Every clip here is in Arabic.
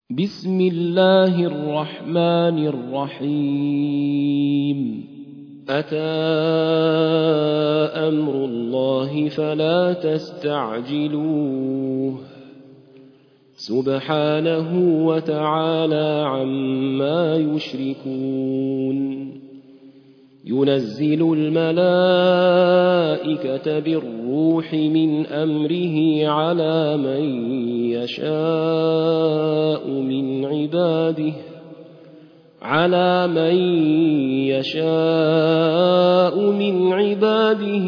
بسم الله الرحمن الرحيم أتى أمر الله فلا تستعجلوه سبحانه وتعالى عما يشركون ينزل الملائكة بالروح من أمره على من يشاء من عباده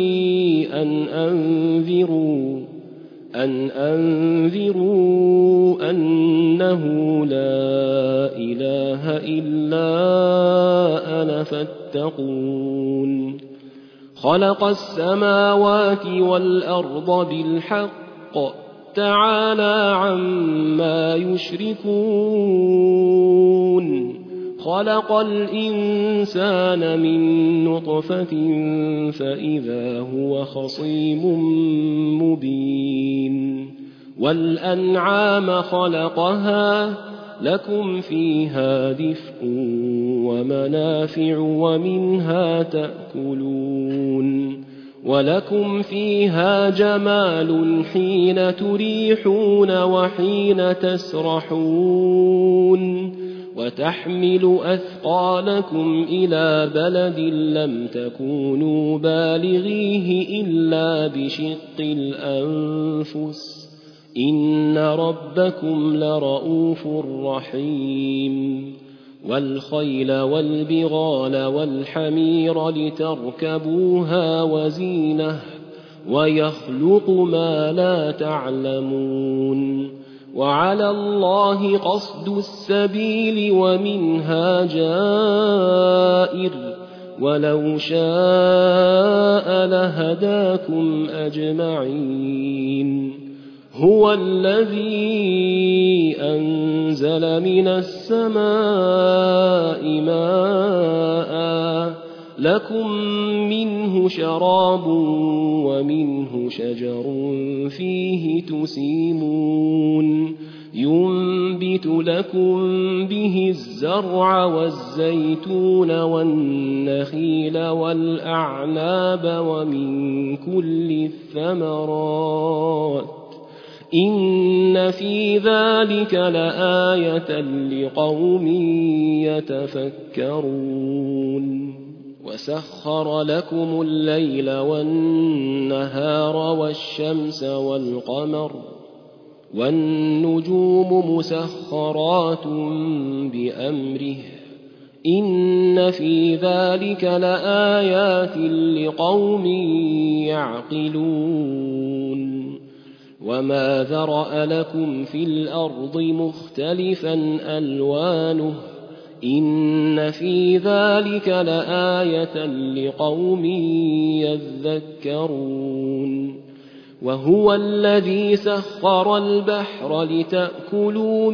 أن أنذروا أنه لا إله إلا أنا فاتقون خلق السماوات والأرض بالحق تعالى عما يشركون خلق الإنسان من نطفة فإذا هو خصيم مبين والأنعام خلقها لكم فيها دفء ومنافع ومنها تأكلون ولكم فيها جمال حين تريحون وحين تسرحون وتحمل أثقالكم إلى بلد لم تكونوا بالغيه إلا بشق الأنفس إن ربكم لرؤوف رحيم والخيل والبغال والحمير لتركبوها وزينة ويخلق ما لا تعلمون وعلى الله قصد السبيل ومنها جائر ولو شاء لهداكم أجمعين هو الذي أنزل من السماء ماء لكم منه شراب ومنه شجر فيه تسيمون ينبت لكم به الزرع والزيتون والنخيل والأعناب ومن كل الثمرات إن في ذلك لآية لقوم يتفكرون وسخر لكم الليل والنهار والشمس والقمر والنجوم مسخرات بأمره إن في ذلك لآيات لقوم يعقلون وما ذرأ لكم في الأرض مختلفا ألوانه إن في ذلك لآية لقوم يذكرون وهو الذي سخر البحر لتأكلوا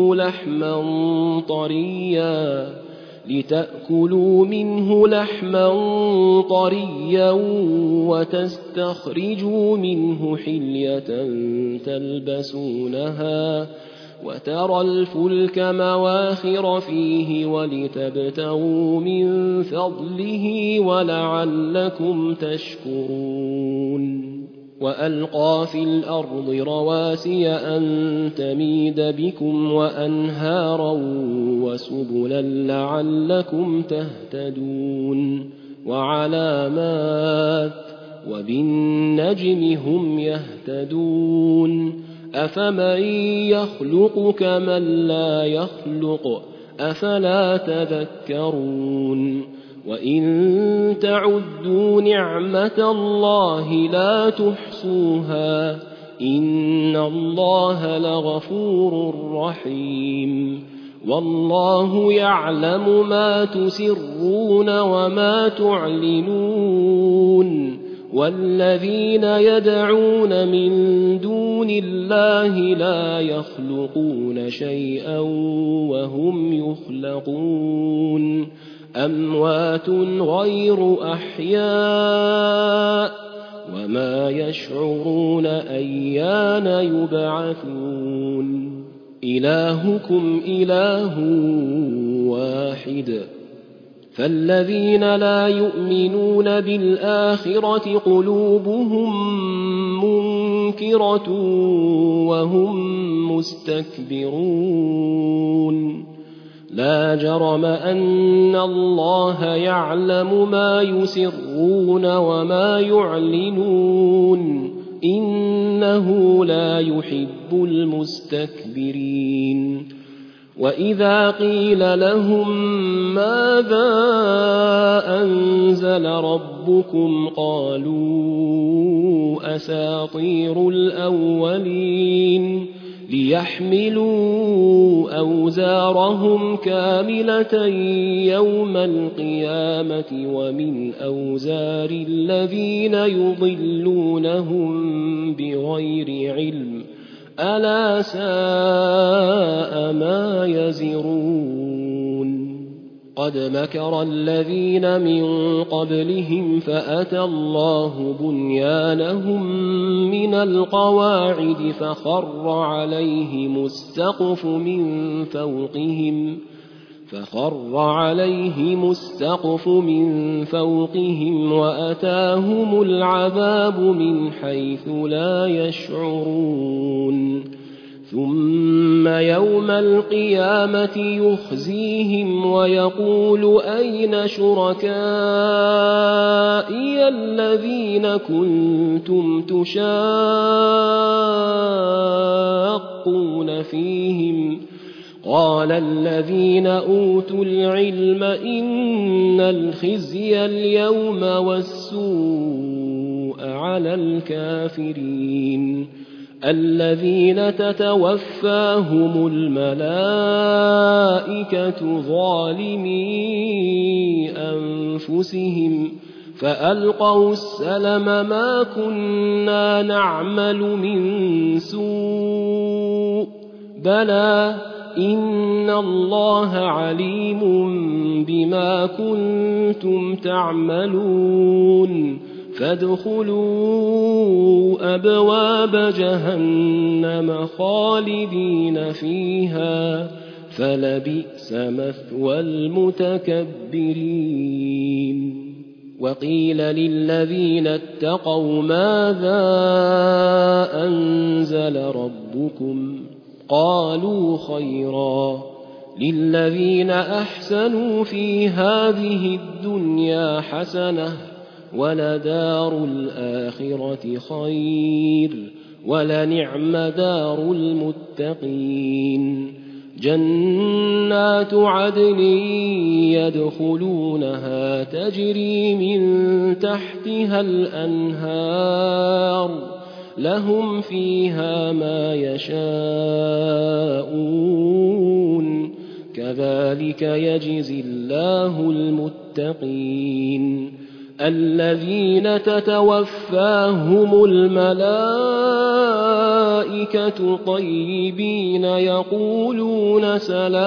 منه لحما طريا وتستخرجوا منه حلية تلبسونها وترى الفلك مواخر فيه ولتبتغوا من فضله ولعلكم تشكرون وألقى في الأرض رواسي أن تميد بكم وأنهارا وسبلا لعلكم تهتدون وعلامات وبالنجم هم يهتدون أفمن يخلق كمن لا يخلق أفلا تذكرون وإن تعدوا نعمة الله لا تحصوها إن الله لغفور رحيم والله يعلم ما تسرون وما تعلنون والذين يدعون من دون الله لا يخلقون شيئا وهم يخلقون أموات غير أحياء وما يشعرون أيان يبعثون إلهكم إله واحد. فالذين لا يؤمنون بالآخرة قلوبهم منكرة وهم مستكبرون. لا جرم أن الله يعلم ما يسرون وما يعلنون إنه لا يحب المستكبرين. وإذا قيل لهم ماذا أنزل ربكم قالوا أساطير الأولين ليحملوا أوزارهم كاملة يوم القيامة ومن أوزار الذين يضلونهم بغير علم ألا ساء ما يزرون. قد مكر الذين من قبلهم فأتى الله بنيانهم من القواعد فخر عليهم السقف من فوقهم وأتاهم العذاب من حيث لا يشعرون. ثم يوم القيامة يخزيهم ويقول أين شركائي الذين كنتم تشاقون فيهم قال الذين أوتوا العلم إن الخزي اليوم والسوء على الكافرين الذين تتوفاهم الملائكة ظالمي أنفسهم فألقوا السلم ما كنا نعمل من سوء بلى إن الله عليم بما كنتم تعملون فادخلوا أبواب جهنم خالدين فيها فلبئس مثوى المتكبرين. وقيل للذين اتقوا ماذا أنزل ربكم قالوا خيرا للذين أحسنوا في هذه الدنيا حسنة ولدار الآخرة خير ولنعم دار المتقين. جنات عدن يدخلونها تجري من تحتها الأنهار لهم فيها ما يشاءون كذلك يجزي الله المتقين. الذين تتوفاهم الملائكة طيبين يقولون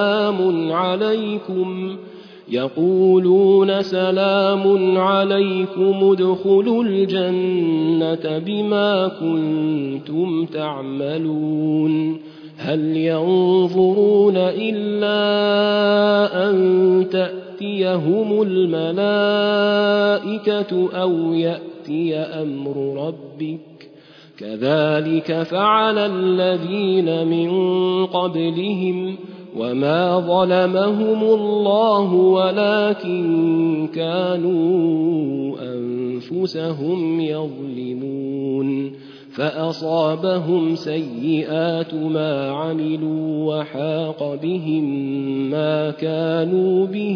سلام عليكم ادخلوا الجنة بما كنتم تعملون. هل ينظرون إلا أن تأتيهم الملائكة أو يأتي أمر ربك كذلك فعل الذين من قبلهم وما ظلمهم الله ولكن كانوا أنفسهم يظلمون. فأصابهم سيئات ما عملوا وحاق بهم ما كانوا به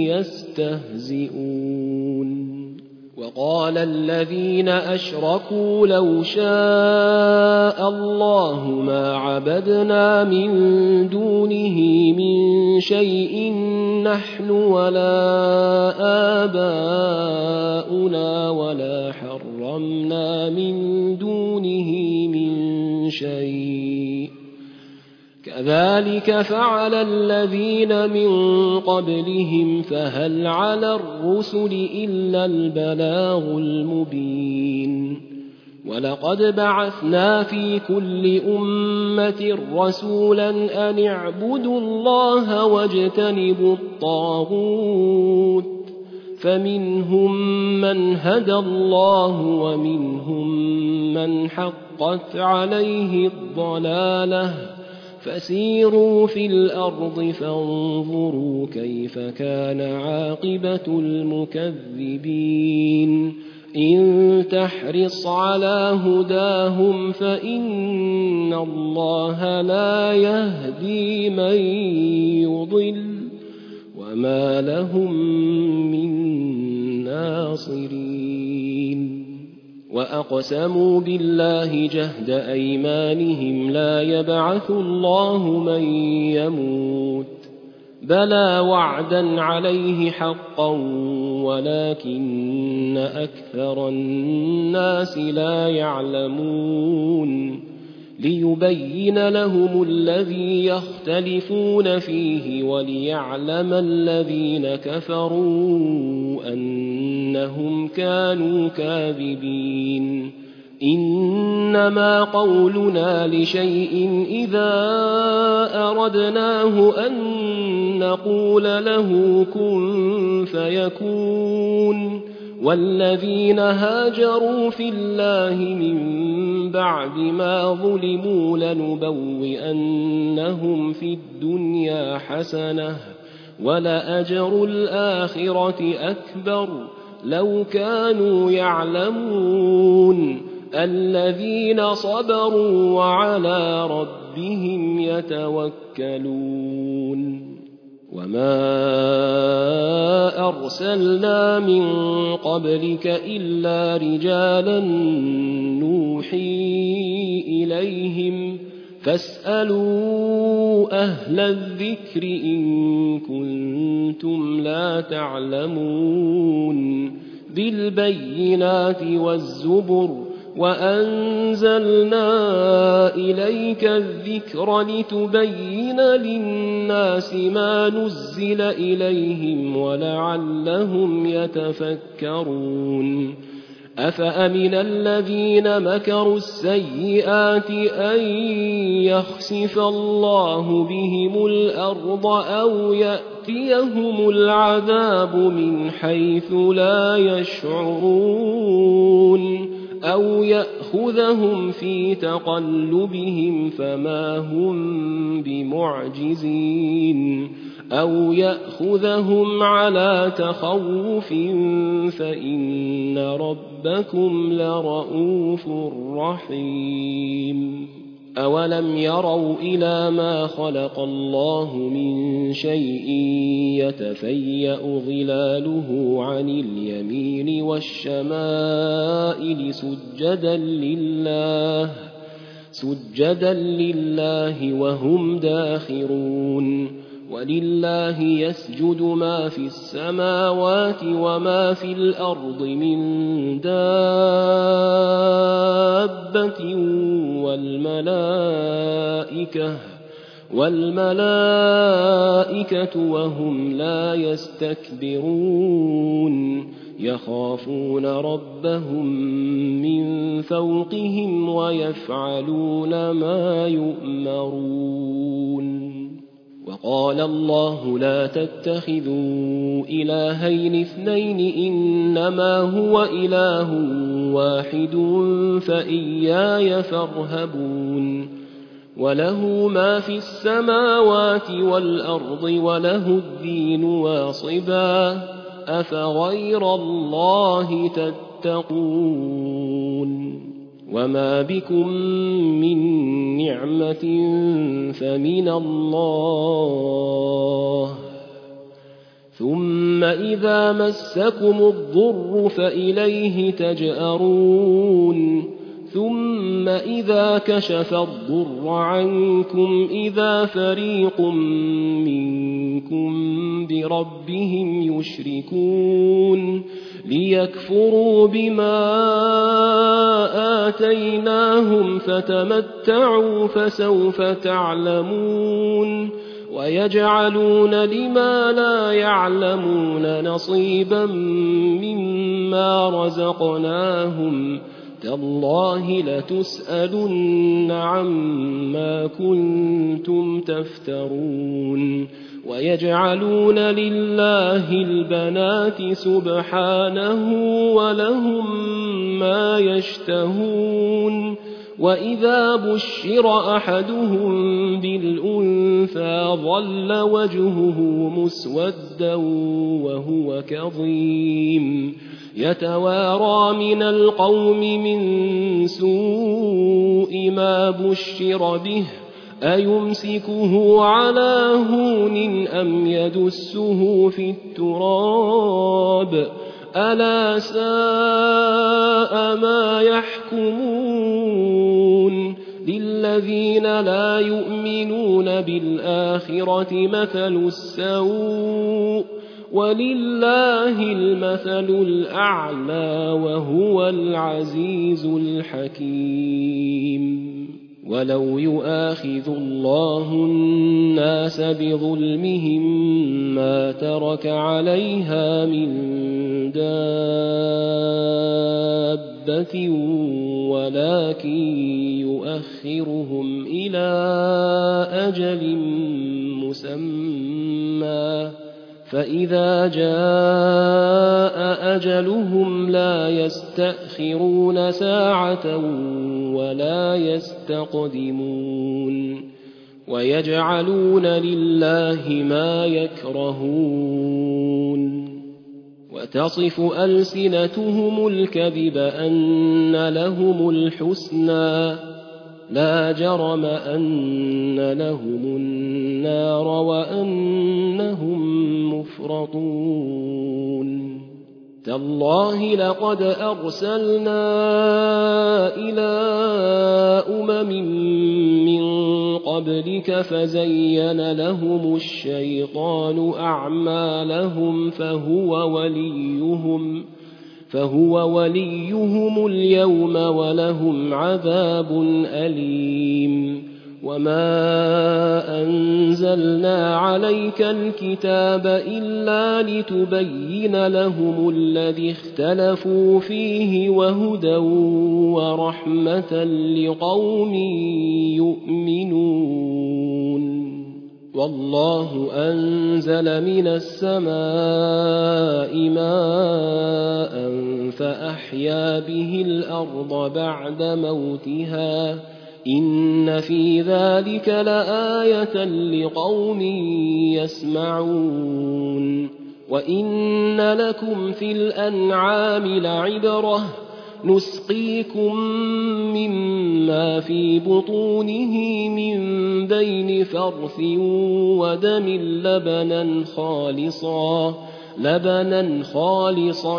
يستهزئون. وقال الذين أشركوا لو شاء الله ما عبدنا من دونه من شيء نحن ولا آباؤنا ولا حرمنا من دونه من شيء كذلك فعل الذين من قبلهم فهل على الرسل إلا البلاغ المبين. ولقد بعثنا في كل أمة رسولا أن اعبدوا الله واجتنبوا الطاغوت فمنهم من هدى الله ومنهم من حقت عليه الضلالة فسيروا في الأرض فانظروا كيف كان عاقبة المكذبين إن تحرص على هداهم فإن الله لا يهدي من يضل وما لهم من ناصرين وأقسموا بالله جهد أيمانهم لا يبعث الله من يموت بلى وعدا عليه حقا ولكن أكثر الناس لا يعلمون ليبين لهم الذي يختلفون فيه وليعلم الذين كفروا أنهم كانوا كاذبين إنما قولنا لشيء إذا أردناه أن نقول له كن فيكون والذين هاجروا في الله من بعد ما ظلموا لنبوئنهم في الدنيا حسنة ولأجر الآخرة أكبر لو كانوا يعلمون الذين صبروا وعلى ربهم يتوكلون وما أرسلنا من قبلك إلا رجالا نوحي إليهم فاسألوا أهل الذكر إن كنتم لا تعلمون بالبينات والزبر وأنزلنا إليك الذكر لتبين للناس ما نزل إليهم ولعلهم يتفكرون أفأمن الذين مكروا السيئات أن يخسف الله بهم الأرض أو يأتيهم العذاب من حيث لا يشعرون أو يأخذهم في تقلبهم فما هم بمعجزين أو يأخذهم على تخوف فإن ربكم لرءوف رحيم أولم يروا إلى ما خلق الله من شيء يتفيأ ظلاله عن اليمين والشمائل سجدا لله وهم داخرون ولله يسجد ما في السماوات وما في الأرض من دابة والملائكة وهم لا يستكبرون يخافون ربهم من فوقهم ويفعلون ما يؤمرون وقال الله لا تتخذوا إلهين اثنين إنما هو إله واحد فإياي فارهبون وله ما في السماوات والأرض وله الدين واصبا أفغير الله تتقون وما بكم من نعمة فمن الله ثم إذا مسكم الضر فإليه تجأرون ثم إذا كشف الضر عنكم إذا فريق منكم بربهم يشركون ليكفروا بما آتيناهم فتمتعوا فسوف تعلمون ويجعلون لما لا يعلمون نصيبا مما رزقناهم تالله لتسألن عما كنتم تفترون ويجعلون لله البنات سبحانه ولهم ما يشتهون وإذا بشر أحدهم بالأنثى ظل وجهه مسودا وهو كظيم يتوارى من القوم من سوء ما بشر به أيمسكه على هون أم يدسه في التراب ألا ساء ما يحكمون للذين لا يؤمنون بالآخرة مثل السوء ولله المثل الأعلى وهو العزيز الحكيم ولو يؤاخذ الله الناس بظلمهم ما ترك عليها من دابة ولكن يؤخرهم إلى أجل مسمى فإذا جاء أجلهم لا يستأخرون ساعة ولا يستقدمون ويجعلون لله ما يكرهون وتصف ألسنتهم الكذب أن لهم الحسنى لا جرم أن لهم النار وأنهم مفرطون تالله لقد أرسلنا إلى من قبلك فزين لهم الشيطان أعمالهم فهو وليهم اليوم ولهم عذاب أليم وما أنزلنا عليك الكتاب إلا لتبين لهم الذي اختلفوا فيه وهدى ورحمة لقوم يؤمنون والله أنزل من السماء ماء فأحيا به الأرض بعد موتها إن في ذلك لآية لقوم يسمعون وإن لكم في الأنعام لعبرة نسقيكم مما في بطونه من بين فرث ودم لبنا خالصا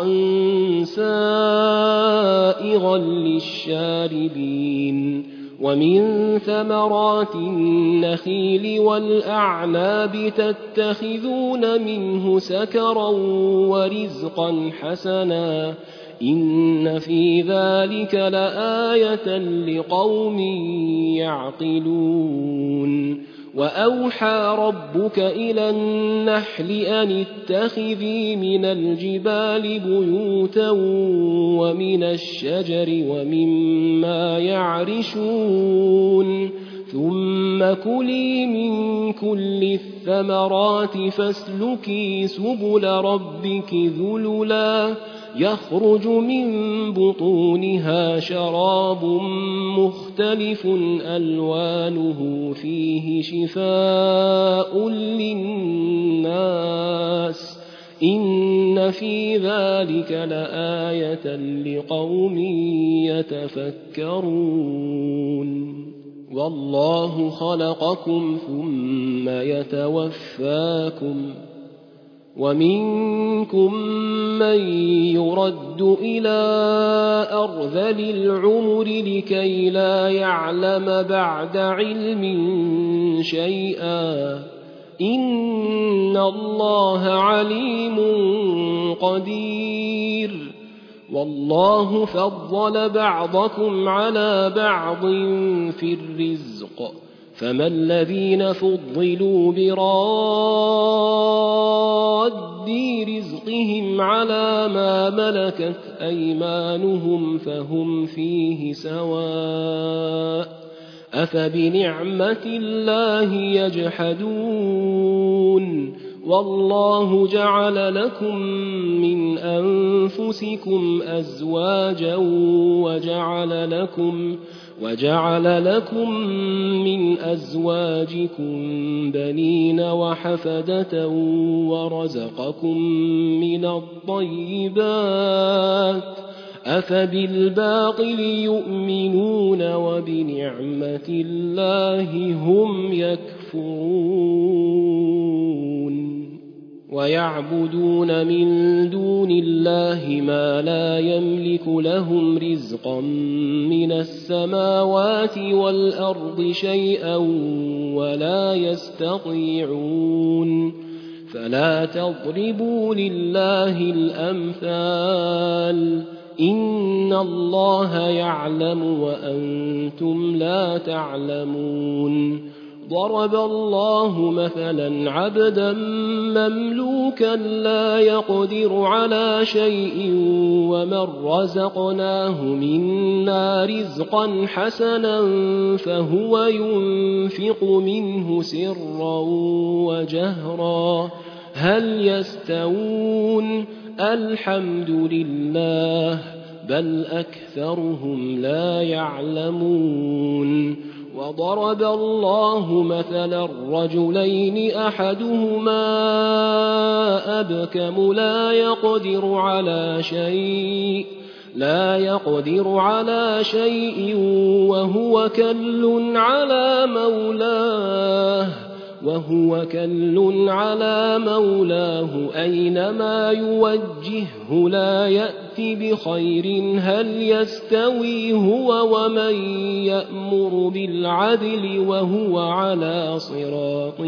سائغا للشاربين ومن ثمرات النخيل والأعناب تتخذون منه سكرا ورزقا حسنا إن في ذلك لآية لقوم يعقلون وأوحى ربك إلى النحل أن اتخذي من الجبال بيوتا ومن الشجر ومما يعرشون ثم كلي من كل الثمرات فاسلكي سبل ربك ذللا يخرج من بطونها شراب مختلف ألوانه فيه شفاء للناس إن في ذلك لآية لقوم يتفكرون والله خلقكم ثم يتوفاكم ومنكم من يرد إلى أرذل العمر لكي لا يعلم بعد علم شيئا إن الله عليم قدير والله فضل بعضكم على بعض في رَدِّي رِزْقِهِمْ عَلَىٰ مَا مَلَكَتْ أَيْمَانُهُمْ فَهُمْ فِيهِ سَوَاءٌ أَفَبِنِعْمَةِ اللَّهِ يَجْحَدُونَ وَاللَّهُ جَعَلَ لَكُم مِّنْ أَنفُسِكُمْ أَزْوَاجًا وَجَعَلَ لَكُم مِّنْ أَزْوَاجِكُم بَنِينَ وَحَفَدَةً وَرَزَقَكُم مِّنَ الطَّيِّبَاتِ أَفَبِالْبَاطِلِ يُؤْمِنُونَ وَبِنِعْمَةِ اللَّهِ هُمْ يَكْفُرُونَ وَيَعْبُدُونَ مِن دُونِ اللَّهِ مَا لَا يَمْلِكُ لَهُمْ رِزْقًا مِّنَ السَّمَاوَاتِ وَالْأَرْضِ شَيْئًا وَلَا يَسْتَطِيعُونَ فَلَا تَضْرِبُوا لِلَّهِ الْأَمْثَالَ إِنَّ اللَّهَ يَعْلَمُ وَأَنتُمْ لَا تَعْلَمُونَ ضرب الله مثلا عبدا مملوكا لا يقدر على شيء ومن رزقناه منا رزقا حسنا فهو ينفق منه سرا وجهرا هل يستوون الحمد لله بل أكثرهم لا يعلمون وضرب الله مثلا رجلين أحدهما أبكم لا يقدر على شيء وهو كل على مولاه أينما يوجهه لا يأتي بخير هل يستوي هو ومن يأمر بالعدل وهو على صراط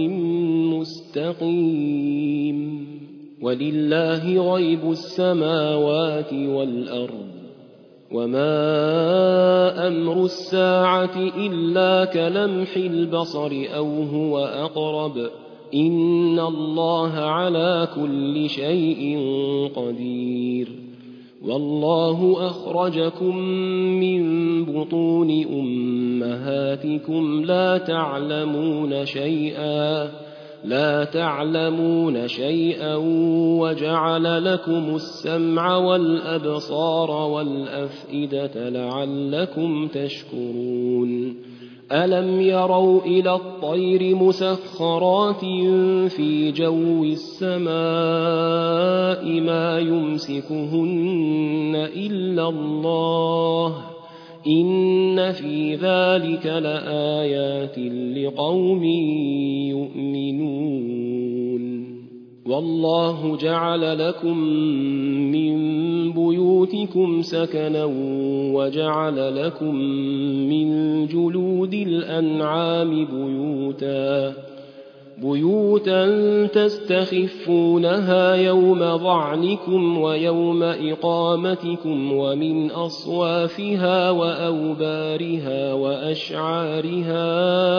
مستقيم ولله غيب السماوات والأرض وما أمر الساعة إلا كلمح البصر أو هو أقرب إن الله على كل شيء قدير والله أخرجكم من بطون أمهاتكم لا تعلمون شيئا وجعل لكم السمع والأبصار والأفئدة لعلكم تشكرون ألم يروا إلى الطير مسخرات في جو السماء ما يمسكهن إلا الله إن في ذلك لآيات لقوم يؤمنون والله جعل لكم من بيوتكم سكنا وجعل لكم من جلود الأنعام بيوتا تستخفونها يوم ظعنكم ويوم إقامتكم ومن أصوافها وأوبارها وأشعارها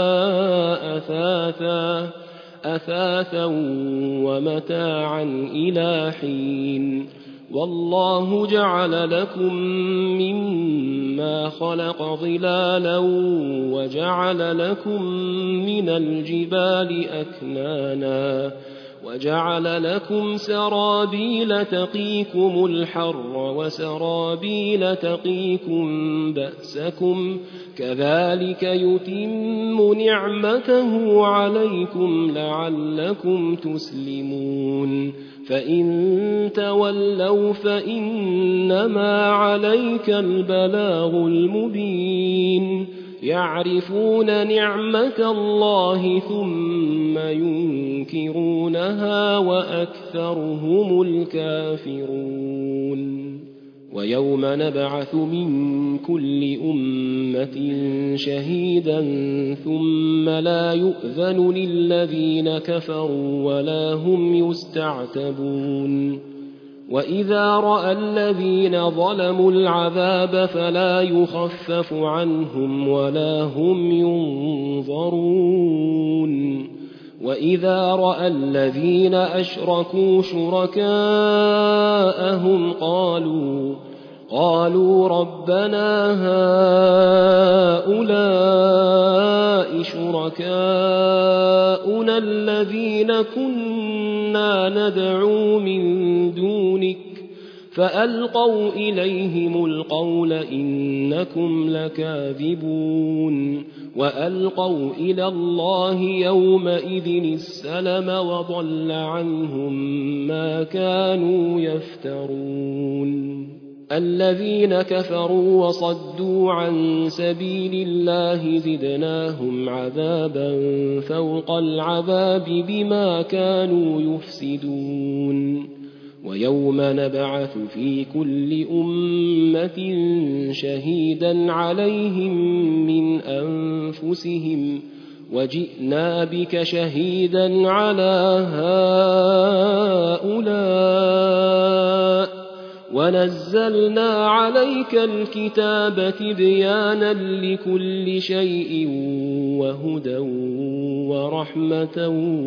أثاثا ومتاعا إلى حين والله جعل لكم مما خلق ظلالا وجعل لكم من الجبال أكنانا وجعل لكم سرابيل تقيكم الحر وسرابيل تقيكم بأسكم كذلك يتم نعمته عليكم لعلكم تسلمون فإن تولوا فإنما عليك البلاغ المبين يعرفون نعمة الله ثم ينكرونها وأكثرهم الكافرون ويوم نبعث من كل أمة شهيدا ثم لا يؤذن للذين كفروا ولا هم يستعتبون وإذا رأى الذين ظلموا العذاب فلا يخفف عنهم ولا هم ينظرون وإذا رأى الذين أشركوا شركاءهم قالوا ربنا هؤلاء شركاؤنا الذين كنا ندعو من دونك فألقوا إليهم القول إنكم لكاذبون وألقوا إلى الله يومئذ السلم وضل عنهم ما كانوا يفترون الذين كفروا وصدوا عن سبيل الله زدناهم عذابا فوق العذاب بما كانوا يفسدون ويوم نبعث في كل أمة شهيدا عليهم من أنفسهم وجئنا بك شهيدا على هؤلاء ونزلنا عليك الكتاب تبيانا لكل شيء وهدى ورحمة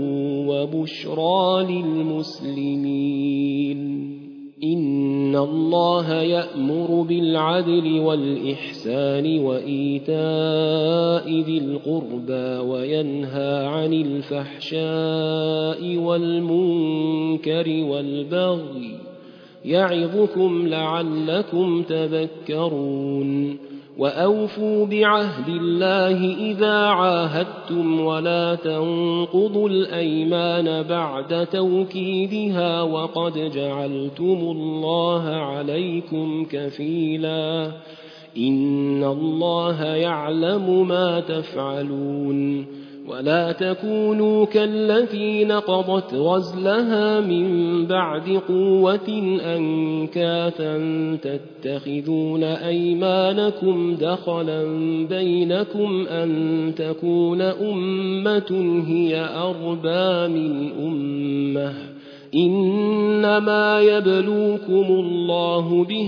وبشرى للمسلمين إن الله يأمر بالعدل والإحسان وإيتاء ذي القربى وينهى عن الفحشاء والمنكر والبغي يعظكم لعلكم تذكرون وأوفوا بعهد الله إذا عاهدتم ولا تنقضوا الأيمان بعد توكيدها وقد جعلتم الله عليكم كفيلا إن الله يعلم ما تفعلون ولا تكونوا كالتي نقضت غزلها من بعد قوة أنكاثا تتخذون أيمانكم دخلا بينكم أن تكون أمة هي أربى من أمة إنما يبلوكم الله به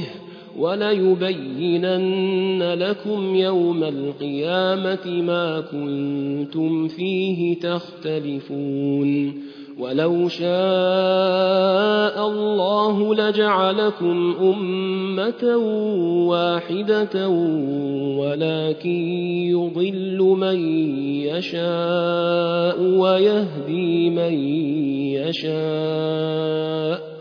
وليبينن لكم يوم القيامة ما كنتم فيه تختلفون ولو شاء الله لجعلكم أمة واحدة ولكن يضل من يشاء ويهدي من يشاء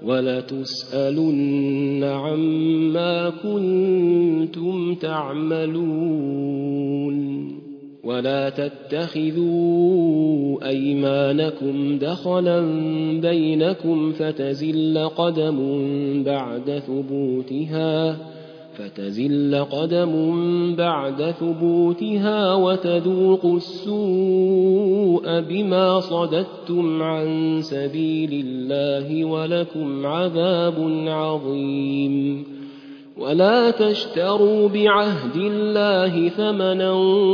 ولتسألن عما كنتم تعملون ولا تتخذوا أيمانكم دخلا بينكم فتزل قدم بعد ثبوتها وتذوقوا السوء بما صددتم عن سبيل الله ولكم عذاب عظيم ولا تشتروا بعهد الله ثمنا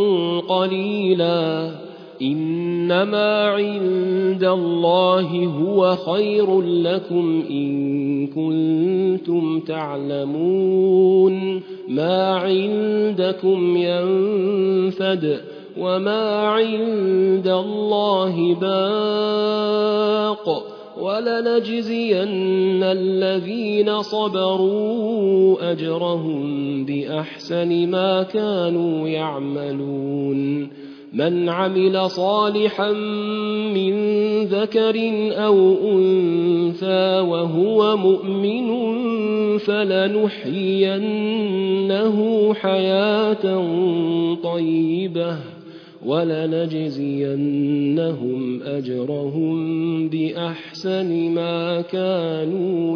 قليلا إنما عند الله هو خير لكم إن كنتم تعلمون ما عندكم ينفد وما عند الله باق ولنجزين الذين صبروا أجرهم بأحسن ما كانوا يعملون من عمل صالحا من ذكر أو أنثى وهو مؤمن فلنحيينه حياة طيبة ولنجزينهم أجرهم بأحسن ما كانوا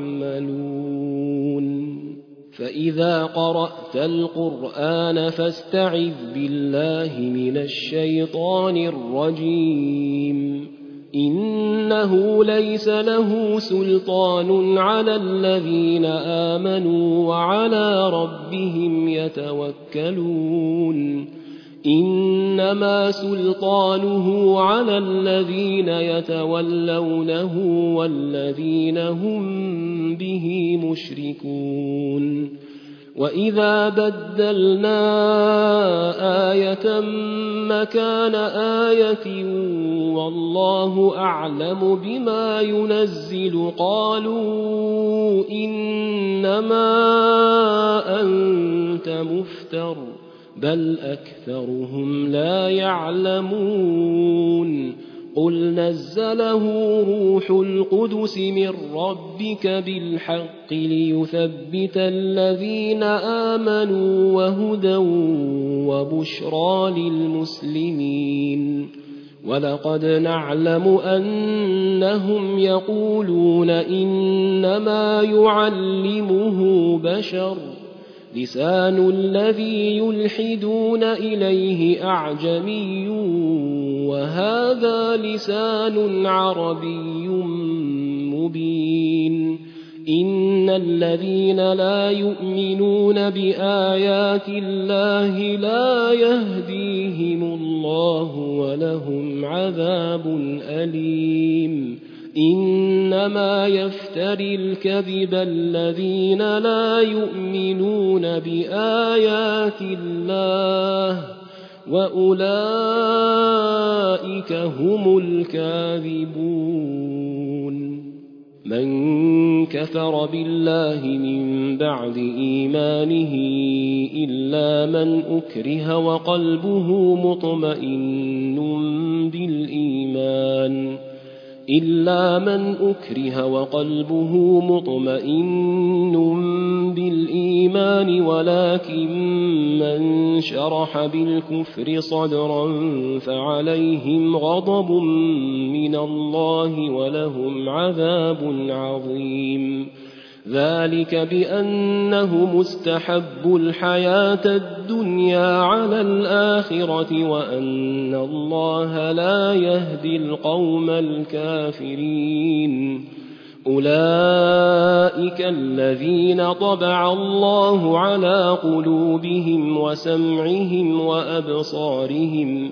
يعملون فإذا قرأت القرآن فاستعذ بالله من الشيطان الرجيم إنه ليس له سلطان على الذين آمنوا وعلى ربهم يتوكلون إنما سلطانه على الذين يتولونه والذين هم به مشركون وإذا بدلنا آية مكان آية والله أعلم بما ينزل قالوا إنما أنت مفتر بل أكثرهم لا يعلمون قل نزله روح القدس من ربك بالحق ليثبت الذين آمنوا وهدى وبشرى للمسلمين ولقد نعلم أنهم يقولون إنما يعلمه بشر لسان الذي يلحدون إليه أعجمي وهذا لسان عربي مبين إن الذين لا يؤمنون بآيات الله لا يهديهم الله ولهم عذاب أليم إنما يفتري الكذب الذين لا يؤمنون بآيات الله وأولئك هم الكاذبون من كفر بالله من بعد إيمانه إلا من أكره وقلبه مطمئن بالإيمان ولكن من شرح بالكفر صدرا فعليهم غضب من الله ولهم عذاب عظيم ذلك بأنه مستحب الحياة الدنيا على الآخرة وأن الله لا يهدي القوم الكافرين أولئك الذين طبع الله على قلوبهم وسمعهم وأبصارهم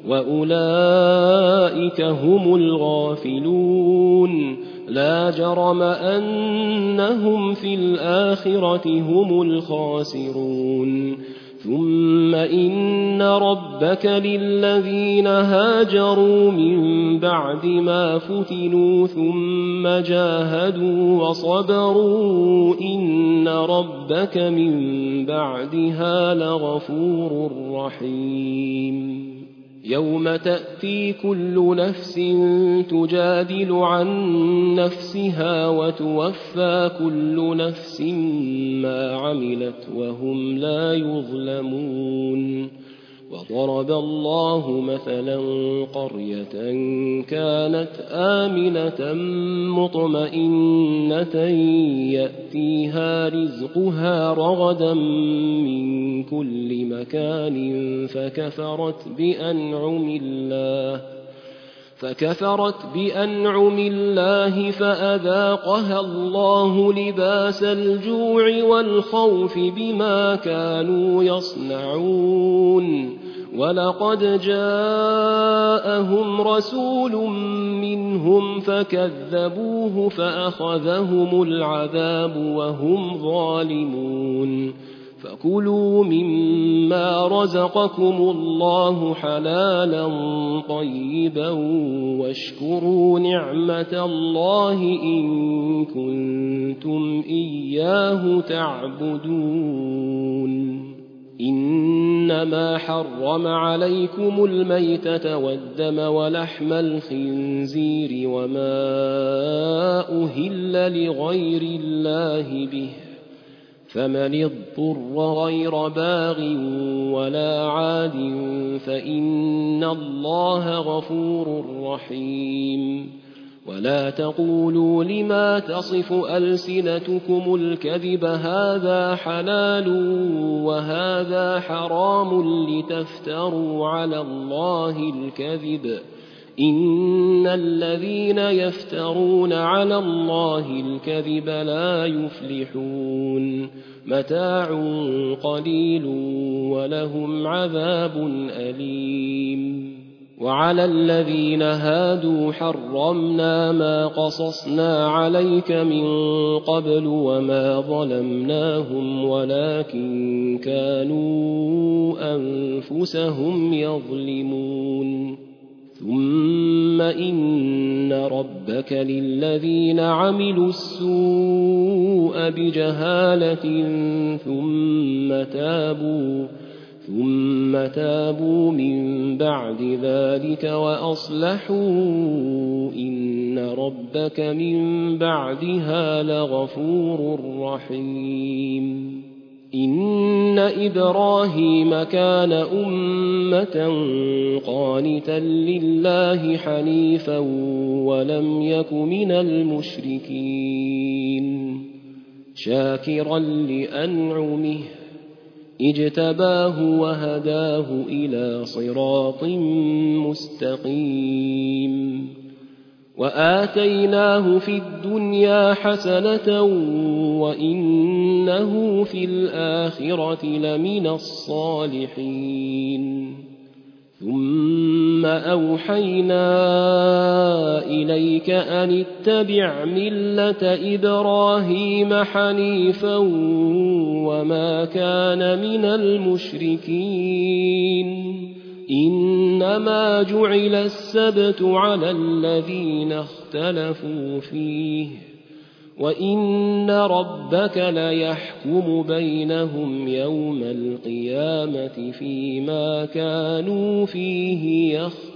وأولئك هم الغافلون لا جرم أنهم في الآخرة هم الخاسرون ثم إن ربك للذين هاجروا من بعد ما فتنوا ثم جاهدوا وصبروا إن ربك من بعدها لغفور رحيم يوم تأتي كل نفس تجادل عن نفسها وتوفى كل نفس ما عملت وهم لا يظلمون وضرب الله مثلا قرية كانت آمنة مطمئنة يأتيها رزقها رغدا من كل مكان فكفرت بأنعم الله فأذاقها الله لباس الجوع والخوف بما كانوا يصنعون ولقد جاءهم رسول منهم فكذبوه فأخذهم العذاب وهم ظالمون فكلوا مما رزقكم الله حلالا طيبا واشكروا نعمة الله إن كنتم إياه تعبدون إنما حرم عليكم الميتة والدم ولحم الخنزير وما أهل لغير الله به فمن اضطر غير باغ ولا عاد فإن الله غفور رحيم ولا تقولوا لما تصف ألسنتكم الكذب هذا حلال وهذا حرام لتفتروا على الله الكذب إن الذين يفترون على الله الكذب لا يفلحون متاع قليل ولهم عذاب أليم وعلى الذين هادوا حرمنا ما قصصنا عليك من قبل وما ظلمناهم ولكن كانوا أنفسهم يظلمون ثم إن ربك للذين عملوا السوء بجهالة ثم تابوا من بعد ذلك وأصلحوا إن ربك من بعدها لغفور رحيم إن إبراهيم كان أمة قانتا لله حنيفا ولم يك من المشركين شاكرا لأنعمه اجتباه وهداه إلى صراط مستقيم وآتيناه في الدنيا حسنة وإنه في الآخرة لمن الصالحين ثم أوحينا إليك أن اتبع ملة إبراهيم حنيفا وما كان من المشركين إنما جعل السبت على الذين اختلفوا فيه وإن ربك ليحكم بينهم يوم القيامة فيما كانوا فيه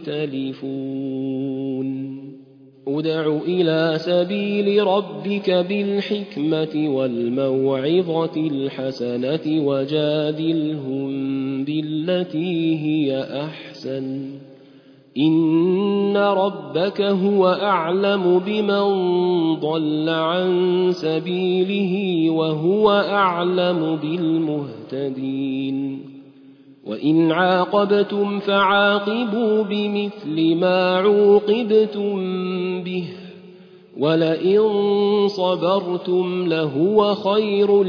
يختلفون ادع إلى سبيل ربك بالحكمة والموعظة الحسنة وجادلهم بالتي هي أحسن إن ربك هو أعلم بمن ضل عن سبيله وهو أعلم بالمهتدين وإن عاقبتم فعاقبوا بمثل ما عوقبتم به ولئن صبرتم لهو خير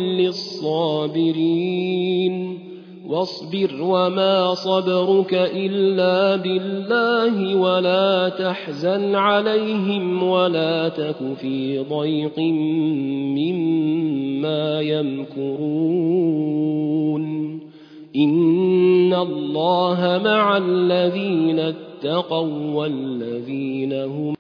للصابرين واصبر وما صبرك إلا بالله ولا تحزن عليهم ولا تك في ضيق مما يمكرون إن الله مع الذين اتقوا والذين هم